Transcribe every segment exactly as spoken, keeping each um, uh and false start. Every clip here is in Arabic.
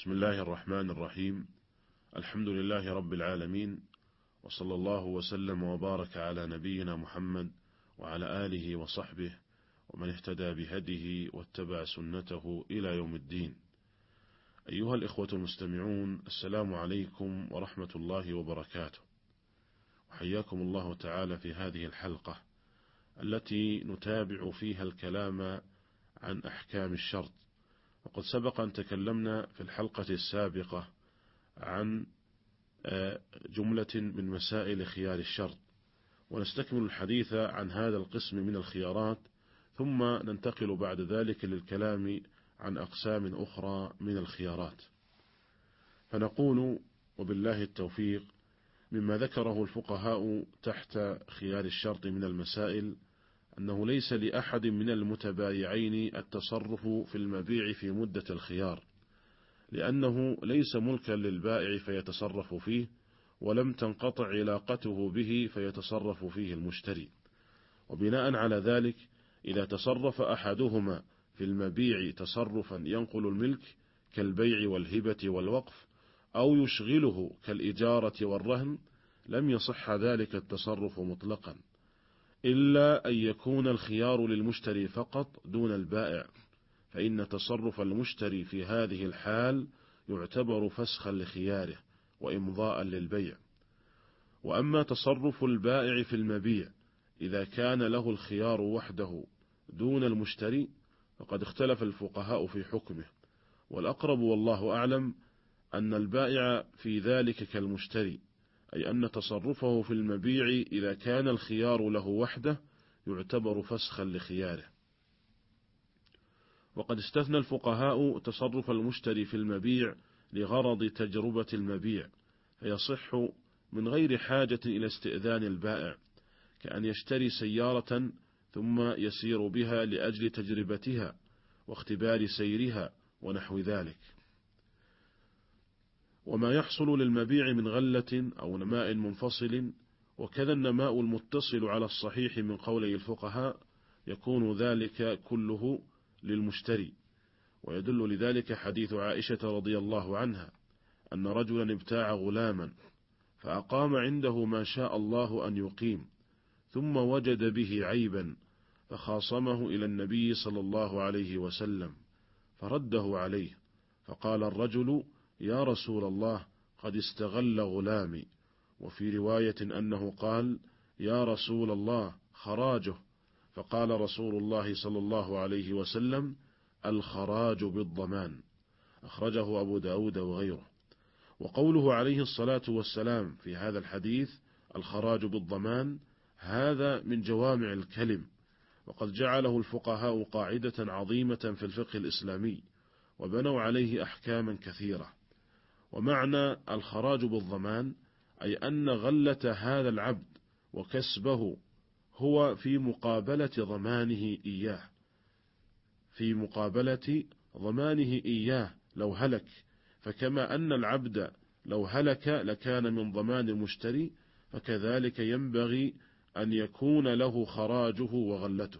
بسم الله الرحمن الرحيم. الحمد لله رب العالمين، وصلى الله وسلم وبارك على نبينا محمد وعلى آله وصحبه ومن اهتدى بهديه واتبع سنته إلى يوم الدين. أيها الإخوة المستمعون، السلام عليكم ورحمة الله وبركاته، وحياكم الله تعالى في هذه الحلقة التي نتابع فيها الكلام عن أحكام الشرط. وقد سبق أن تكلمنا في الحلقة السابقة عن جملة من مسائل خيار الشرط، ونستكمل الحديث عن هذا القسم من الخيارات، ثم ننتقل بعد ذلك للكلام عن أقسام أخرى من الخيارات. فنقول وبالله التوفيق: مما ذكره الفقهاء تحت خيار الشرط من المسائل أنه ليس لأحد من المتبايعين التصرف في المبيع في مدة الخيار، لأنه ليس ملكا للبائع فيتصرف فيه، ولم تنقطع علاقته به فيتصرف فيه المشتري. وبناء على ذلك، إذا تصرف أحدهما في المبيع تصرفا ينقل الملك كالبيع والهبة والوقف، أو يشغله كالإجارة والرهن، لم يصح ذلك التصرف مطلقا، إلا أن يكون الخيار للمشتري فقط دون البائع، فإن تصرف المشتري في هذه الحال يعتبر فسخا لخياره وإمضاء للبيع. وأما تصرف البائع في المبيع إذا كان له الخيار وحده دون المشتري فقد اختلف الفقهاء في حكمه، والأقرب والله أعلم أن البائع في ذلك كالمشتري، أي أن تصرفه في المبيع إذا كان الخيار له وحده يعتبر فسخا لخياره. وقد استثنى الفقهاء تصرف المشتري في المبيع لغرض تجربة المبيع، فيصح من غير حاجة إلى استئذان البائع، كأن يشتري سيارة ثم يسير بها لأجل تجربتها واختبار سيرها ونحو ذلك. وما يحصل للمبيع من غلة أو نماء منفصل، وكذا النماء المتصل على الصحيح من قولي الفقهاء، يكون ذلك كله للمشتري. ويدل لذلك حديث عائشة رضي الله عنها أن رجلا ابتاع غلاما فأقام عنده ما شاء الله أن يقيم، ثم وجد به عيبا فخاصمه إلى النبي صلى الله عليه وسلم فرده عليه، فقال الرجل: يا رسول الله، قد استغل غلامي. وفي رواية أنه قال: يا رسول الله، خراجه. فقال رسول الله صلى الله عليه وسلم: الخراج بالضمان. أخرجه أبو داود وغيره. وقوله عليه الصلاة والسلام في هذا الحديث الخراج بالضمان، هذا من جوامع الكلم، وقد جعله الفقهاء قاعدة عظيمة في الفقه الإسلامي، وبنوا عليه أحكاما كثيرة. ومعنى الخراج بالضمان أي أن غلة هذا العبد وكسبه هو في مقابلة ضمانه إياه، في مقابلة ضمانه إياه لو هلك، فكما أن العبد لو هلك لكان من ضمان المشتري، فكذلك ينبغي أن يكون له خراجه وغلته.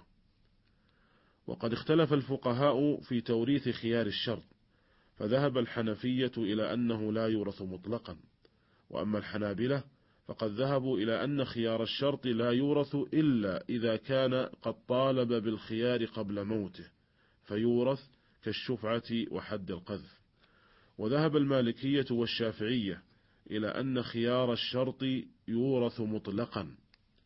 وقد اختلف الفقهاء في توريث خيار الشرط، فذهب الحنفية إلى أنه لا يورث مطلقا، وأما الحنابلة فقد ذهبوا إلى أن خيار الشرط لا يورث إلا إذا كان قد طالب بالخيار قبل موته فيورث كالشفعة وحد القذف. وذهب المالكية والشافعية إلى أن خيار الشرط يورث مطلقا،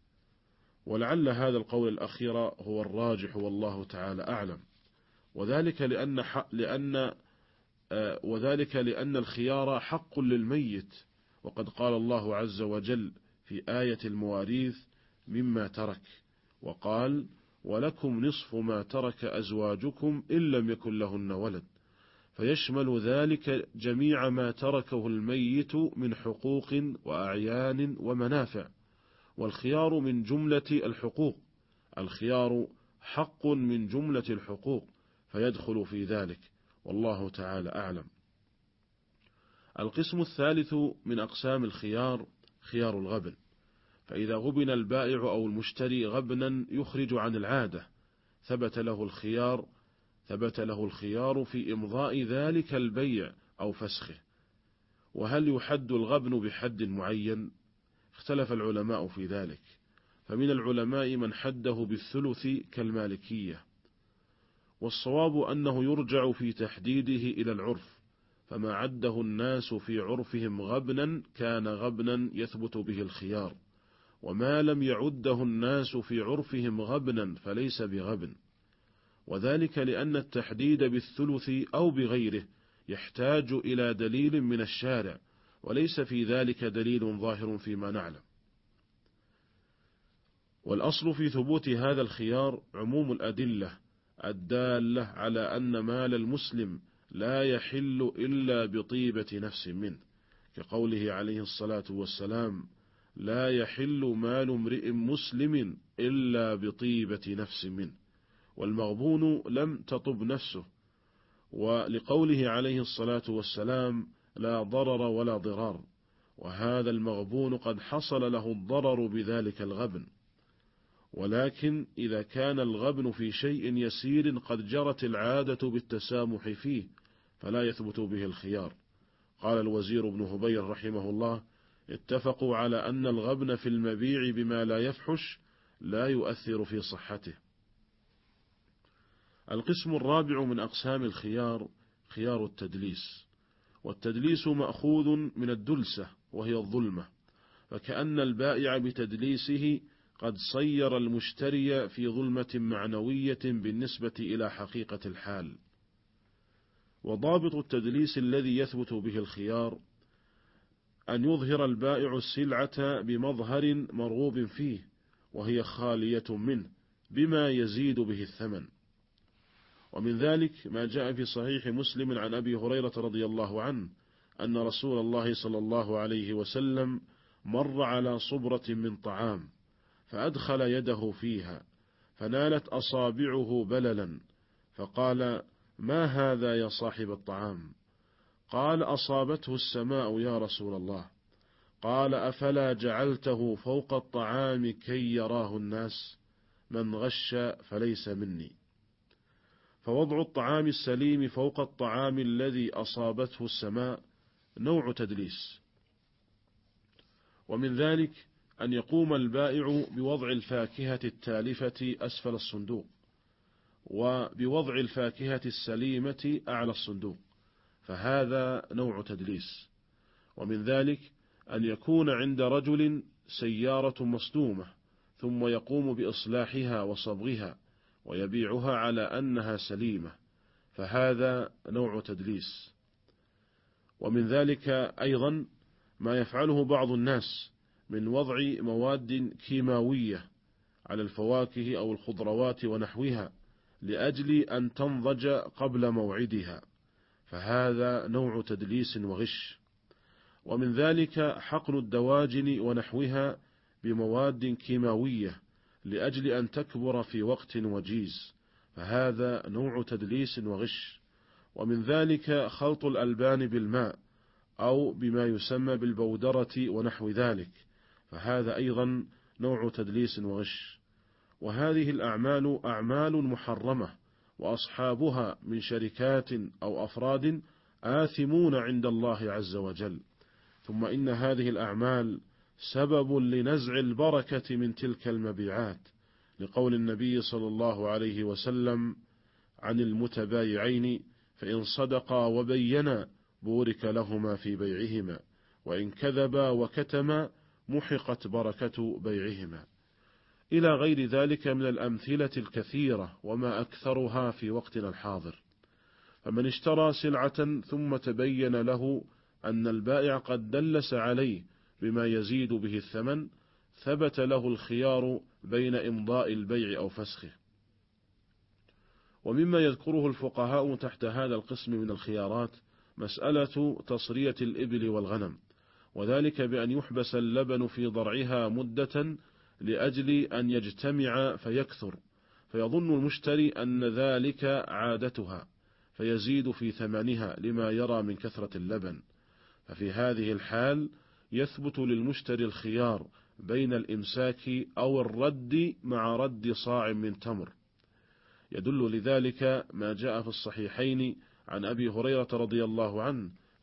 ولعل هذا القول الأخير هو الراجح والله تعالى أعلم، وذلك لأن لأن وذلك لأن الخيار حق للميت، وقد قال الله عز وجل في آية المواريث: مما ترك، وقال: ولكم نصف ما ترك أزواجكم إن لم يكن لهن ولد، فيشمل ذلك جميع ما تركه الميت من حقوق وأعيان ومنافع، والخيار من جملة الحقوق، الخيار حق من جملة الحقوق فيدخل في ذلك، والله تعالى أعلم. القسم الثالث من أقسام الخيار خيار الغبن، فإذا غبن البائع أو المشتري غبنا يخرج عن العادة ثبت له الخيار ثبت له الخيار في إمضاء ذلك البيع أو فسخه. وهل يحد الغبن بحد معين؟ اختلف العلماء في ذلك، فمن العلماء من حده بالثلث كالمالكية، والصواب أنه يرجع في تحديده إلى العرف، فما عده الناس في عرفهم غبنا كان غبنا يثبت به الخيار، وما لم يعده الناس في عرفهم غبنا فليس بغبن، وذلك لأن التحديد بالثلث أو بغيره يحتاج إلى دليل من الشارع، وليس في ذلك دليل ظاهر فيما نعلم. والأصل في ثبوت هذا الخيار عموم الأدلة الدالة على أن مال المسلم لا يحل إلا بطيبة نفس منه، كقوله عليه الصلاة والسلام: لا يحل مال امرئ مسلم إلا بطيبة نفس منه، والمغبون لم تطب نفسه، ولقوله عليه الصلاة والسلام: لا ضرر ولا ضرار، وهذا المغبون قد حصل له الضرر بذلك الغبن. ولكن إذا كان الغبن في شيء يسير قد جرت العادة بالتسامح فيه فلا يثبت به الخيار. قال الوزير بن هبير رحمه الله: اتفقوا على أن الغبن في المبيع بما لا يفحش لا يؤثر في صحته. القسم الرابع من أقسام الخيار خيار التدليس، والتدليس مأخوذ من الدلسة وهي الظلمة، فكأن البائع بتدليسه قد صير المشتري في ظلمة معنوية بالنسبة إلى حقيقة الحال. وضابط التدليس الذي يثبت به الخيار أن يظهر البائع السلعة بمظهر مرغوب فيه وهي خالية منه بما يزيد به الثمن. ومن ذلك ما جاء في صحيح مسلم عن أبي هريرة رضي الله عنه أن رسول الله صلى الله عليه وسلم مر على صبرة من طعام فأدخل يده فيها فنالت أصابعه بللا، فقال: ما هذا يا صاحب الطعام؟ قال: أصابته السماء يا رسول الله. قال: أفلا جعلته فوق الطعام كي يراه الناس؟ من غش فليس مني. فوضع الطعام السليم فوق الطعام الذي أصابته السماء نوع تدليس. ومن ذلك أن يقوم البائع بوضع الفاكهة التالفة أسفل الصندوق، وبوضع الفاكهة السليمة أعلى الصندوق، فهذا نوع تدليس. ومن ذلك أن يكون عند رجل سيارة مصدومة ثم يقوم بإصلاحها وصبغها ويبيعها على أنها سليمة، فهذا نوع تدليس. ومن ذلك أيضا ما يفعله بعض الناس من وضع مواد كيماوية على الفواكه أو الخضروات ونحوها لأجل أن تنضج قبل موعدها، فهذا نوع تدليس وغش. ومن ذلك حقن الدواجن ونحوها بمواد كيماوية لأجل أن تكبر في وقت وجيز، فهذا نوع تدليس وغش. ومن ذلك خلط الألبان بالماء أو بما يسمى بالبودرة ونحو ذلك، فهذا أيضا نوع تدليس وغش. وهذه الأعمال أعمال محرمة، وأصحابها من شركات أو أفراد آثمون عند الله عز وجل. ثم إن هذه الأعمال سبب لنزع البركة من تلك المبيعات، لقول النبي صلى الله عليه وسلم عن المتبايعين: فإن صدقا وبينا بورك لهما في بيعهما، وإن كذبا وكتما محقت بركة بيعهما، إلى غير ذلك من الأمثلة الكثيرة وما أكثرها في وقتنا الحاضر. فمن اشترى سلعة ثم تبين له أن البائع قد دلس عليه بما يزيد به الثمن، ثبت له الخيار بين إمضاء البيع أو فسخه. ومما يذكره الفقهاء تحت هذا القسم من الخيارات مسألة تصرية الإبل والغنم، وذلك بأن يحبس اللبن في ضرعها مدة لأجل أن يجتمع فيكثر، فيظن المشتري أن ذلك عادتها فيزيد في ثمنها لما يرى من كثرة اللبن. ففي هذه الحال يثبت للمشتري الخيار بين الإمساك أو الرد مع رد صاع من تمر. يدل لذلك ما جاء في الصحيحين عن أبي هريرة رضي الله عنه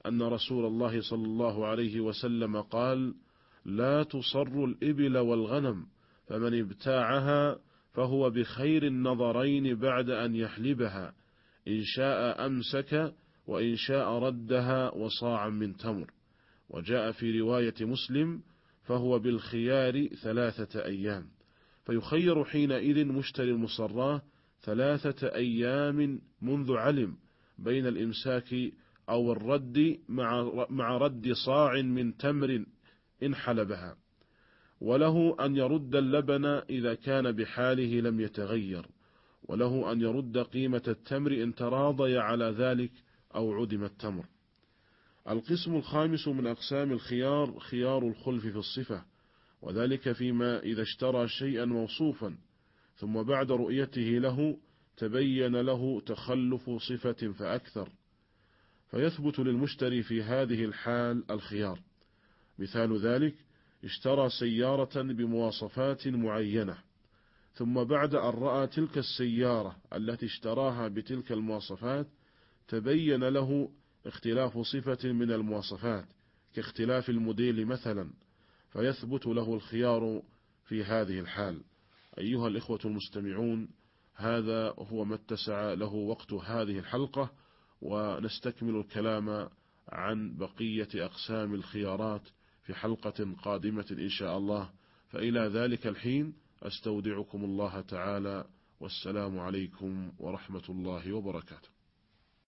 أن رسول الله صلى الله عليه وسلم قال: لا تصر الإبل والغنم، فمن ابتاعها فهو بخير النظرين بعد أن يحلبها، إن شاء أمسك وإن شاء ردها وصاعا من تمر. وجاء في رواية مسلم: فهو بالخيار ثلاثة أيام، فيخير حينئذ مشتري المصراه ثلاثة أيام منذ علم بين الإمساك أو الرد مع, مع رد صاع من تمر إن حلبها، وله أن يرد اللبن إذا كان بحاله لم يتغير، وله أن يرد قيمة التمر إن تراضي على ذلك أو عدم التمر. القسم الخامس من أقسام الخيار خيار الخلف في الصفة، وذلك فيما إذا اشترى شيئا موصوفا ثم بعد رؤيته له تبين له تخلف صفة فأكثر، فيثبت للمشتري في هذه الحال الخيار. مثال ذلك: اشترى سيارة بمواصفات معينة، ثم بعد أن رأى تلك السيارة التي اشتراها بتلك المواصفات تبين له اختلاف صفة من المواصفات كاختلاف الموديل مثلا، فيثبت له الخيار في هذه الحال. أيها الإخوة المستمعون، هذا هو ما اتسع له وقت هذه الحلقة، ونستكمل الكلام عن بقية أقسام الخيارات في حلقة قادمة إن شاء الله. فإلى ذلك الحين أستودعكم الله تعالى، والسلام عليكم ورحمة الله وبركاته.